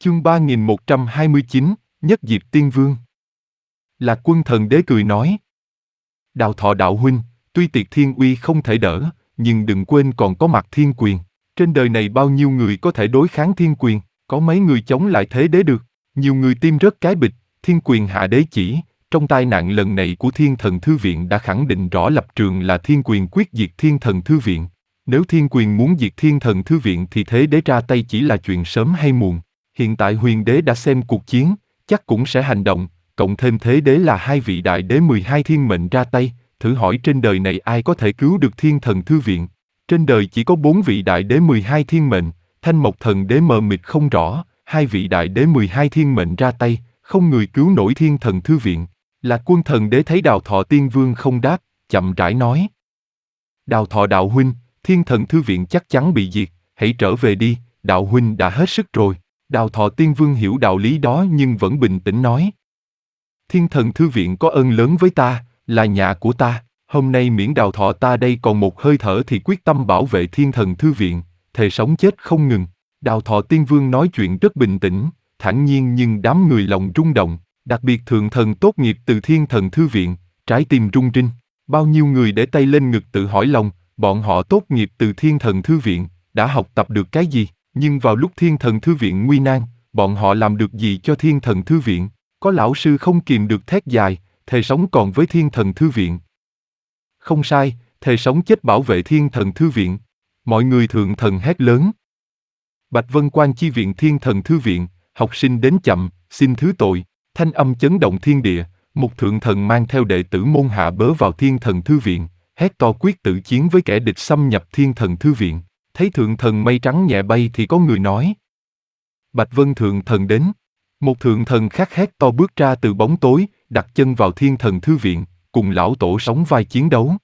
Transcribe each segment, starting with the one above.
Chương 3129, Nhất Diệp Tiên Vương. Lạc Quân Thần Đế cười nói: Đào Thọ đạo huynh, tuy Tiệt Thiên Uy không thể đỡ, nhưng đừng quên còn có Mạc Thiên Quyền. Trên đời này bao nhiêu người có thể đối kháng Thiên Quyền, có mấy người chống lại thế đế được. Nhiều người tim rớt cái bịch, Thiên Quyền hạ đế chỉ. Trong tai nạn lần này của Thiên Thần Thư Viện đã khẳng định rõ lập trường là Thiên Quyền quyết diệt Thiên Thần Thư Viện. Nếu Thiên Quyền muốn diệt Thiên Thần Thư Viện thì thế đế ra tay chỉ là chuyện sớm hay muộn. Hiện tại huyền đế đã xem cuộc chiến, chắc cũng sẽ hành động, cộng thêm thế đế là hai vị đại đế 12 thiên mệnh ra tay, thử hỏi trên đời này ai có thể cứu được Thiên Thần Thư Viện. Trên đời chỉ có 4 vị đại đế 12 thiên mệnh, Thanh Mộc Thần Đế mờ mịt không rõ, hai vị đại đế 12 thiên mệnh ra tay, không người cứu nổi Thiên Thần Thư Viện. Lạc Quân Thần Đế thấy Đào Thọ Tiên Vương không đáp, chậm rãi nói: Đào Thọ đạo huynh, Thiên Thần Thư Viện chắc chắn bị diệt, hãy trở về đi, đạo huynh đã hết sức rồi. Đào Thọ Tiên Vương hiểu đạo lý đó nhưng vẫn bình tĩnh nói: Thiên Thần Thư Viện có ơn lớn với ta, là nhà của ta, hôm nay miễn Đào Thọ ta đây còn một hơi thở thì quyết tâm bảo vệ Thiên Thần Thư Viện, thề sống chết không ngừng. Đào Thọ Tiên Vương nói chuyện rất bình tĩnh, thản nhiên nhưng đám người lòng rung động, đặc biệt thượng thần tốt nghiệp từ Thiên Thần Thư Viện, trái tim rung rinh. Bao nhiêu người để tay lên ngực tự hỏi lòng, bọn họ tốt nghiệp từ Thiên Thần Thư Viện, đã học tập được cái gì? Nhưng vào lúc Thiên Thần Thư Viện nguy nan, bọn họ làm được gì cho Thiên Thần Thư Viện? Có lão sư không kìm được thét dài, thề sống còn với Thiên Thần Thư Viện. Không sai, thề sống chết bảo vệ Thiên Thần Thư Viện. Mọi người thượng thần hét lớn. Bạch Vân Quan chi viện Thiên Thần Thư Viện, học sinh đến chậm, xin thứ tội. Thanh âm chấn động thiên địa, một thượng thần mang theo đệ tử môn hạ bớ vào Thiên Thần Thư Viện, hét to quyết tử chiến với kẻ địch xâm nhập Thiên Thần Thư Viện. Thấy thượng thần mây trắng nhẹ bay thì có người nói: Bạch Vân thượng thần đến. Một thượng thần khác hét to bước ra từ bóng tối, đặt chân vào Thiên Thần Thư Viện, cùng lão tổ sóng vai chiến đấu.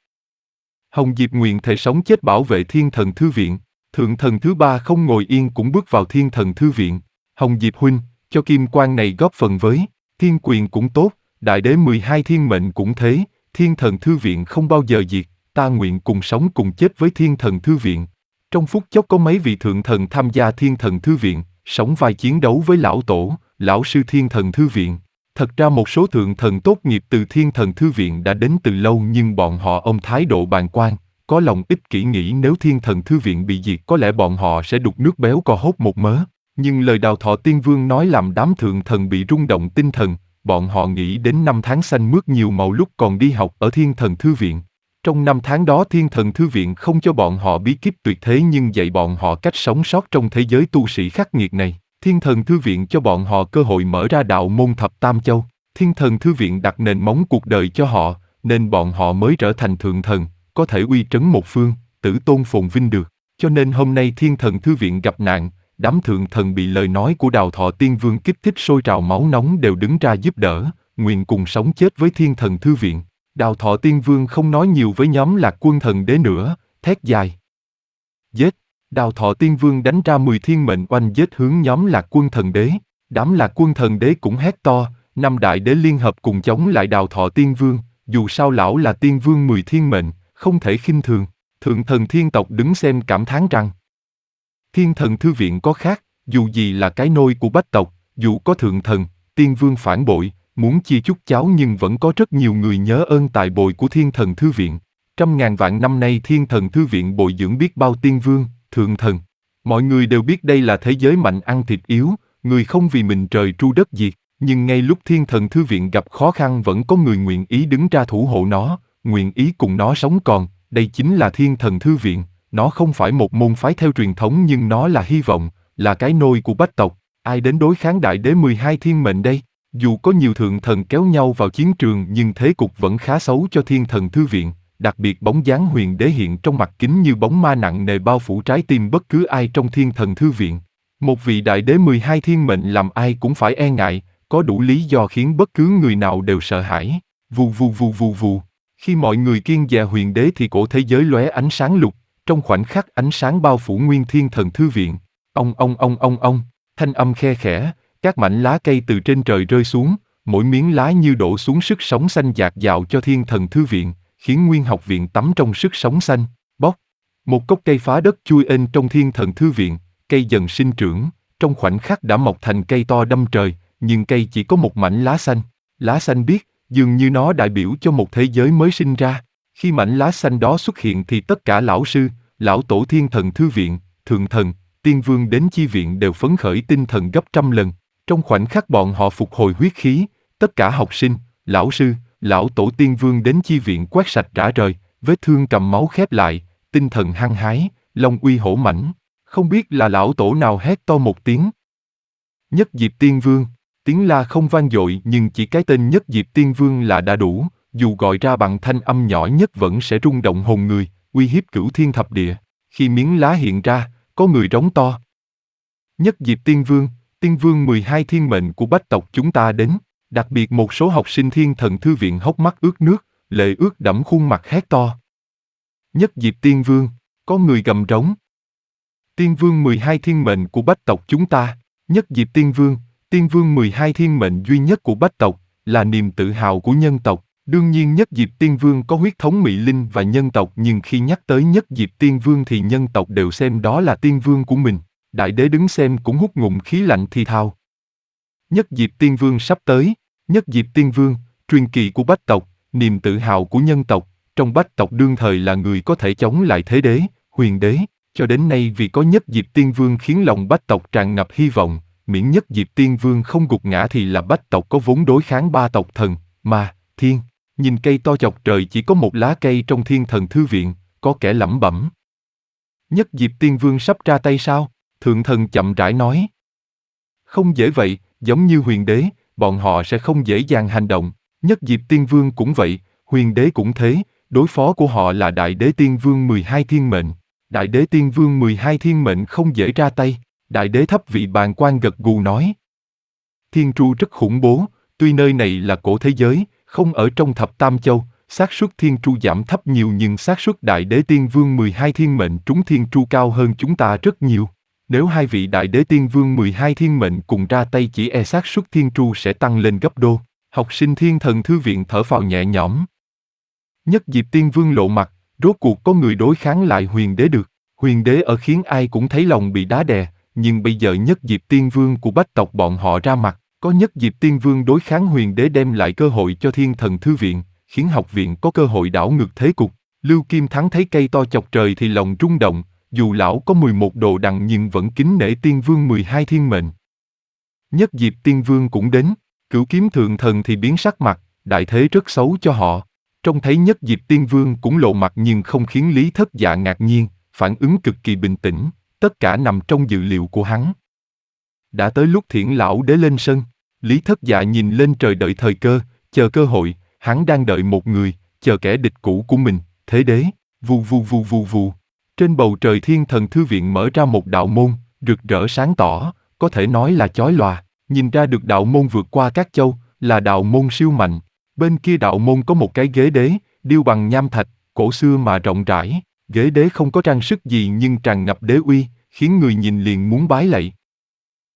Hồng Diệp nguyện thề sống chết bảo vệ Thiên Thần Thư Viện. Thượng thần thứ ba không ngồi yên cũng bước vào Thiên Thần Thư Viện. Hồng Diệp huynh, cho kim quan này góp phần với. Thiên Quyền cũng tốt, đại đế 12 thiên mệnh cũng thế, Thiên Thần Thư Viện không bao giờ diệt, ta nguyện cùng sống cùng chết với Thiên Thần Thư Viện. Trong phút chốc có mấy vị thượng thần tham gia Thiên Thần Thư Viện, sóng vai chiến đấu với lão tổ, lão sư Thiên Thần Thư Viện. Thật ra một số thượng thần tốt nghiệp từ Thiên Thần Thư Viện đã đến từ lâu nhưng bọn họ ôm thái độ bàng quan, có lòng ích kỷ nghĩ nếu Thiên Thần Thư Viện bị diệt có lẽ bọn họ sẽ đục nước béo co hốt một mớ. Nhưng lời Đào Thọ Tiên Vương nói làm đám thượng thần bị rung động tinh thần, bọn họ nghĩ đến năm tháng xanh mướt nhiều màu lúc còn đi học ở Thiên Thần Thư Viện. Trong năm tháng đó Thiên Thần Thư Viện không cho bọn họ bí kíp tuyệt thế nhưng dạy bọn họ cách sống sót trong thế giới tu sĩ khắc nghiệt này. Thiên Thần Thư Viện cho bọn họ cơ hội mở ra đạo môn thập tam châu. Thiên Thần Thư Viện đặt nền móng cuộc đời cho họ, nên bọn họ mới trở thành thượng thần, có thể uy trấn một phương, tử tôn phồn vinh được. Cho nên hôm nay Thiên Thần Thư Viện gặp nạn, đám thượng thần bị lời nói của Đào Thọ Tiên Vương kích thích sôi trào máu nóng đều đứng ra giúp đỡ, nguyện cùng sống chết với Thiên Thần Thư Viện. Đào Thọ Tiên Vương không nói nhiều với nhóm Lạc Quân Thần Đế nữa, thét dài: Giết! Đào Thọ Tiên Vương đánh ra 10 thiên mệnh oanh giết hướng nhóm Lạc Quân Thần Đế. Đám Lạc Quân Thần Đế cũng hét to, 5 đại đế liên hợp cùng chống lại Đào Thọ Tiên Vương, dù sao lão là Tiên Vương 10 thiên mệnh, không thể khinh thường. Thượng thần thiên tộc đứng xem cảm thán rằng: Thiên Thần Thư Viện có khác, dù gì là cái nôi của bách tộc, dù có thượng thần, tiên vương phản bội, muốn chia chút cháo nhưng vẫn có rất nhiều người nhớ ơn tài bồi của Thiên Thần Thư Viện. Trăm ngàn vạn năm nay Thiên Thần Thư Viện bồi dưỡng biết bao tiên vương, thượng thần. Mọi người đều biết đây là thế giới mạnh ăn thịt yếu, người không vì mình trời tru đất diệt, nhưng ngay lúc Thiên Thần Thư Viện gặp khó khăn vẫn có người nguyện ý đứng ra thủ hộ nó, nguyện ý cùng nó sống còn, đây chính là Thiên Thần Thư Viện. Nó không phải một môn phái theo truyền thống nhưng nó là hy vọng, là cái nôi của bách tộc. Ai đến đối kháng đại đế 12 thiên mệnh đây? Dù có nhiều thượng thần kéo nhau vào chiến trường nhưng thế cục vẫn khá xấu cho Thiên Thần Thư Viện, đặc biệt bóng dáng huyền đế hiện trong mặt kính như bóng ma nặng nề bao phủ trái tim bất cứ ai trong Thiên Thần Thư Viện. Một vị đại đế 12 thiên mệnh làm ai cũng phải e ngại, có đủ lý do khiến bất cứ người nào đều sợ hãi. Vù vù vù vù vù. Khi mọi người kiêng dè huyền đế thì cổ thế giới lóe ánh sáng lục. Trong khoảnh khắc ánh sáng bao phủ nguyên Thiên Thần Thư Viện, ông, thanh âm khe khẽ, các mảnh lá cây từ trên trời rơi xuống, mỗi miếng lá như đổ xuống sức sống xanh dạt dào cho Thiên Thần Thư Viện, khiến nguyên học viện tắm trong sức sống xanh. Bóc, một gốc cây phá đất chui ên trong Thiên Thần Thư Viện, cây dần sinh trưởng, trong khoảnh khắc đã mọc thành cây to đâm trời, nhưng cây chỉ có một mảnh lá xanh. Lá xanh biếc, dường như nó đại biểu cho một thế giới mới sinh ra. Khi mảnh lá xanh đó xuất hiện thì tất cả lão sư, lão tổ thiên thần thư viện, thượng thần, tiên vương đến chi viện đều phấn khởi tinh thần gấp trăm lần. Trong khoảnh khắc bọn họ phục hồi huyết khí, tất cả học sinh, lão sư, lão tổ tiên vương đến chi viện quét sạch rã rời, vết thương cầm máu khép lại, tinh thần hăng hái, long uy hổ mãnh. Không biết là lão tổ nào hét to một tiếng. Nhất Diệp Tiên Vương, tiếng la không vang dội nhưng chỉ cái tên Nhất Diệp Tiên Vương là đã đủ, dù gọi ra bằng thanh âm nhỏ nhất vẫn sẽ rung động hồn người, uy hiếp cửu thiên thập địa. Khi miếng lá hiện ra, có người rống to. Nhất Diệp Tiên Vương 12 thiên mệnh của bách tộc chúng ta đến. Đặc biệt một số học sinh thiên thần thư viện hốc mắt ướt nước, lệ ướt đẫm khuôn mặt hét to. Nhất Diệp Tiên Vương, có người gầm rống. Tiên Vương 12 thiên mệnh của bách tộc chúng ta. Nhất Diệp Tiên Vương 12 thiên mệnh duy nhất của bách tộc, là niềm tự hào của nhân tộc. Đương nhiên Nhất Diệp Tiên Vương có huyết thống Mị Linh và nhân tộc, nhưng khi nhắc tới Nhất Diệp Tiên Vương thì nhân tộc đều xem đó là tiên vương của mình. Đại đế đứng xem cũng hút ngụm khí lạnh thì thào. Nhất Diệp Tiên Vương sắp tới. Nhất Diệp Tiên Vương, truyền kỳ của bách tộc, niềm tự hào của nhân tộc, trong bách tộc đương thời là người có thể chống lại thế đế, huyền đế. Cho đến nay vì có Nhất Diệp Tiên Vương khiến lòng bách tộc tràn ngập hy vọng, miễn Nhất Diệp Tiên Vương không gục ngã thì là bách tộc có vốn đối kháng ba tộc thần, ma, thiên. Nhìn cây to chọc trời chỉ có một lá cây trong thiên thần thư viện, có kẻ lẩm bẩm. Nhất Diệp Tiên Vương sắp ra tay sao? Thượng thần chậm rãi nói. Không dễ vậy, giống như huyền đế, bọn họ sẽ không dễ dàng hành động. Nhất Diệp Tiên Vương cũng vậy, huyền đế cũng thế, đối phó của họ là Đại Đế Tiên Vương 12 thiên mệnh. Đại Đế Tiên Vương 12 thiên mệnh không dễ ra tay. Đại Đế thấp vị bàn quan gật gù nói. Thiên tru rất khủng bố, tuy nơi này là cổ thế giới, không ở trong thập tam châu, xác suất thiên tru giảm thấp nhiều nhưng xác suất Đại Đế Tiên Vương 12 thiên mệnh trúng thiên tru cao hơn chúng ta rất nhiều. Nếu hai vị Đại Đế Tiên Vương 12 thiên mệnh cùng ra tay chỉ e xác suất thiên tru sẽ tăng lên gấp đôi. Học sinh thiên thần thư viện thở phào nhẹ nhõm. Nhất Diệp Tiên Vương lộ mặt, rốt cuộc có người đối kháng lại huyền đế được. Huyền đế ở khiến ai cũng thấy lòng bị đá đè, nhưng bây giờ Nhất Diệp Tiên Vương của bách tộc bọn họ ra mặt, có Nhất Diệp Tiên Vương đối kháng huyền đế đem lại cơ hội cho thiên thần thư viện, khiến học viện có cơ hội đảo ngược thế cục. Lưu Kim Thắng thấy cây to chọc trời thì lòng rung động, dù lão có 11 đồ đằng nhưng vẫn kính nể Tiên Vương 12 thiên mệnh. Nhất Diệp Tiên Vương cũng đến, Cửu Kiếm Thượng Thần thì biến sắc mặt, đại thế rất xấu cho họ. Trông thấy Nhất Diệp Tiên Vương cũng lộ mặt nhưng không khiến Lý Thất Dạ ngạc nhiên, phản ứng cực kỳ bình tĩnh, tất cả nằm trong dự liệu của hắn. Đã tới lúc Thiển lão đế lên sân, Lý Thất Dạ nhìn lên trời đợi thời cơ, chờ cơ hội, hắn đang đợi một người, chờ kẻ địch cũ của mình, thế đế, vù vù vù vù vù. Trên bầu trời thiên thần thư viện mở ra một đạo môn, rực rỡ sáng tỏ, có thể nói là chói lòa, nhìn ra được đạo môn vượt qua các châu, là đạo môn siêu mạnh. Bên kia đạo môn có một cái ghế đế, điêu bằng nham thạch, cổ xưa mà rộng rãi, ghế đế không có trang sức gì nhưng tràn ngập đế uy, khiến người nhìn liền muốn bái lạy.